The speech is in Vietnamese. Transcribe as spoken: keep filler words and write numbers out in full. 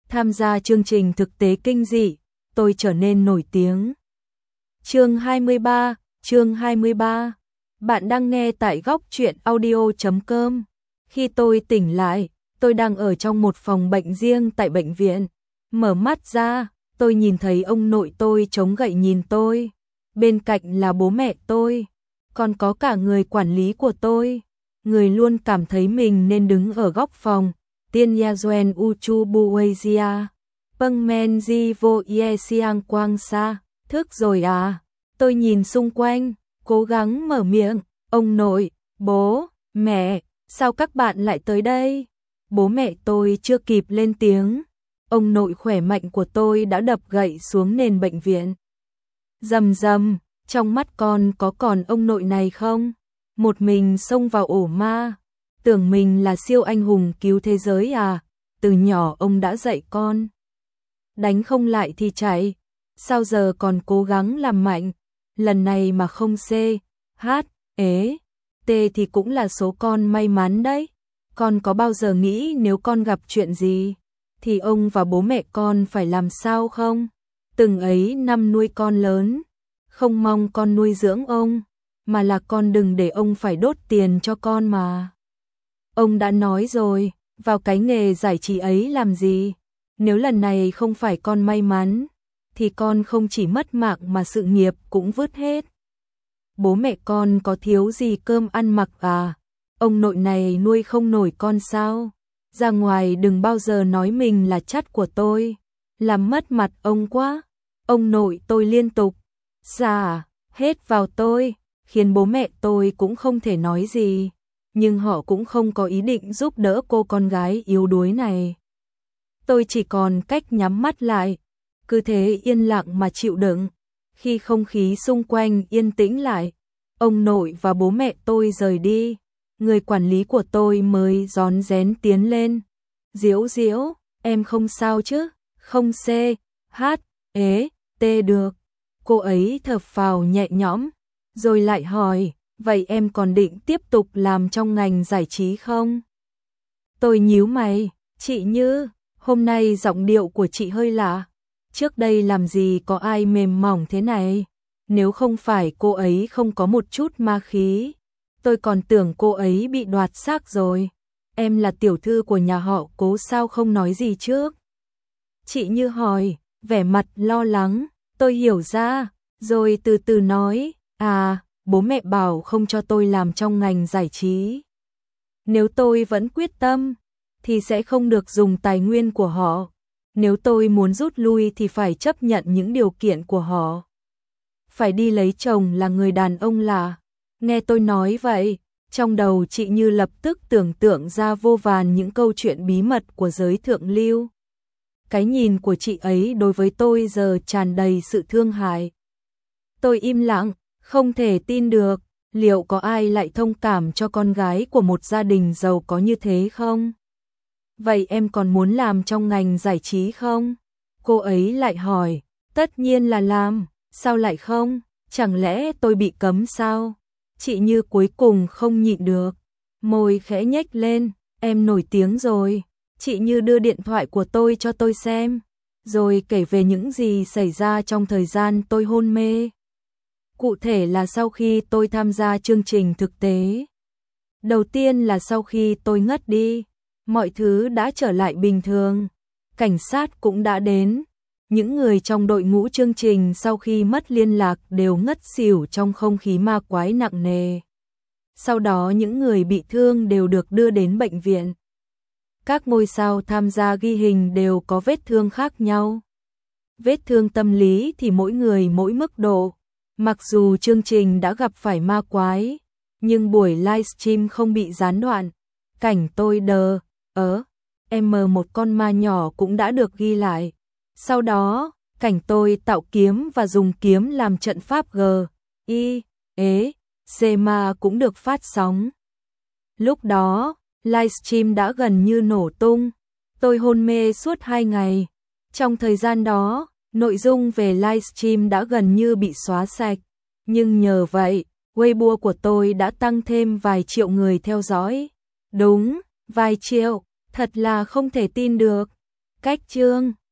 tham gia chương trình thực tế kinh dị, tôi trở nên nổi tiếng. Chương hai mươi ba, chương hai mươi ba. Bạn đang nghe tại góc truyện audio chấm com. Khi tôi tỉnh lại, tôi đang ở trong một phòng bệnh riêng tại bệnh viện. Mở mắt ra, tôi nhìn thấy ông nội tôi chống gậy nhìn tôi. Bên cạnh là bố mẹ tôi, còn có cả người quản lý của tôi. Người luôn cảm thấy mình nên đứng ở góc phòng. Tiên ya Duen Uchu Buwayzia. Pâng men di vô ye siang quang sa. Thức rồi à? Tôi nhìn xung quanh, cố gắng mở miệng. Ông nội, bố, mẹ, sao các bạn lại tới đây? Bố mẹ tôi chưa kịp lên tiếng. Ông nội khỏe mạnh của tôi đã đập gậy xuống nền bệnh viện. Rầm rầm, trong mắt con có còn ông nội này không? Một mình xông vào ổ ma. Tưởng mình là siêu anh hùng cứu thế giới à? Từ nhỏ ông đã dạy con. Đánh không lại thì chạy. Sao giờ còn cố gắng làm mạnh? Lần này mà không C, H, ế, T thì cũng là số con may mắn đấy. Con có bao giờ nghĩ nếu con gặp chuyện gì thì ông và bố mẹ con phải làm sao không? Từng ấy năm nuôi con lớn, không mong con nuôi dưỡng ông, mà là con đừng để ông phải đốt tiền cho con mà. Ông đã nói rồi, vào cái nghề giải trí ấy làm gì? Nếu lần này không phải con may mắn, thì con không chỉ mất mạng mà sự nghiệp cũng vứt hết. Bố mẹ con có thiếu gì cơm ăn mặc à? Ông nội này nuôi không nổi con sao? Ra ngoài đừng bao giờ nói mình là chắt của tôi, làm mất mặt ông quá. Ông nội tôi liên tục xả hết vào tôi, khiến bố mẹ tôi cũng không thể nói gì, nhưng họ cũng không có ý định giúp đỡ cô con gái yếu đuối này. Tôi chỉ còn cách nhắm mắt lại, cứ thế yên lặng mà chịu đựng. Khi không khí xung quanh yên tĩnh lại, ông nội và bố mẹ tôi rời đi, người quản lý của tôi mới rón rén tiến lên. Diễu Diễu, em không sao chứ? Không C, H, ế, T được. Cô ấy thở phào nhẹ nhõm, rồi lại hỏi, vậy em còn định tiếp tục làm trong ngành giải trí không? Tôi nhíu mày, chị Như, hôm nay giọng điệu của chị hơi lạ. Trước đây làm gì có ai mềm mỏng thế này? Nếu không phải cô ấy không có một chút ma khí, tôi còn tưởng cô ấy bị đoạt xác rồi. Em là tiểu thư của nhà họ Cố sao không nói gì trước? Chị Như hỏi, vẻ mặt lo lắng. Tôi hiểu ra, rồi từ từ nói, à, bố mẹ bảo không cho tôi làm trong ngành giải trí. Nếu tôi vẫn quyết tâm, thì sẽ không được dùng tài nguyên của họ. Nếu tôi muốn rút lui thì phải chấp nhận những điều kiện của họ. Phải đi lấy chồng là người đàn ông là. Nghe tôi nói vậy, trong đầu chị Như lập tức tưởng tượng ra vô vàn những câu chuyện bí mật của giới thượng lưu. Cái nhìn của chị ấy đối với tôi giờ tràn đầy sự thương hại. Tôi im lặng, không thể tin được, liệu có ai lại thông cảm cho con gái của một gia đình giàu có như thế không? Vậy em còn muốn làm trong ngành giải trí không? Cô ấy lại hỏi, tất nhiên là làm, sao lại không? Chẳng lẽ tôi bị cấm sao? Chị Như cuối cùng không nhịn được, môi khẽ nhếch lên, em nổi tiếng rồi. Chị Như đưa điện thoại của tôi cho tôi xem, rồi kể về những gì xảy ra trong thời gian tôi hôn mê. Cụ thể là sau khi tôi tham gia chương trình thực tế. Đầu tiên là sau khi tôi ngất đi, mọi thứ đã trở lại bình thường. Cảnh sát cũng đã đến. Những người trong đội ngũ chương trình sau khi mất liên lạc đều ngất xỉu trong không khí ma quái nặng nề. Sau đó những người bị thương đều được đưa đến bệnh viện. Các ngôi sao tham gia ghi hình đều có vết thương khác nhau. Vết thương tâm lý thì mỗi người mỗi mức độ. Mặc dù chương trình đã gặp phải ma quái, nhưng buổi livestream không bị gián đoạn. Cảnh tôi đờ, ớ, em một con ma nhỏ cũng đã được ghi lại. Sau đó, cảnh tôi tạo kiếm và dùng kiếm làm trận pháp G, I, ế, C ma cũng được phát sóng. Lúc đó, livestream đã gần như nổ tung. Tôi hôn mê suốt hai ngày. Trong thời gian đó, nội dung về livestream đã gần như bị xóa sạch. Nhưng nhờ vậy, Weibo của tôi đã tăng thêm vài triệu người theo dõi. Đúng, vài triệu, thật là không thể tin được. Cách chương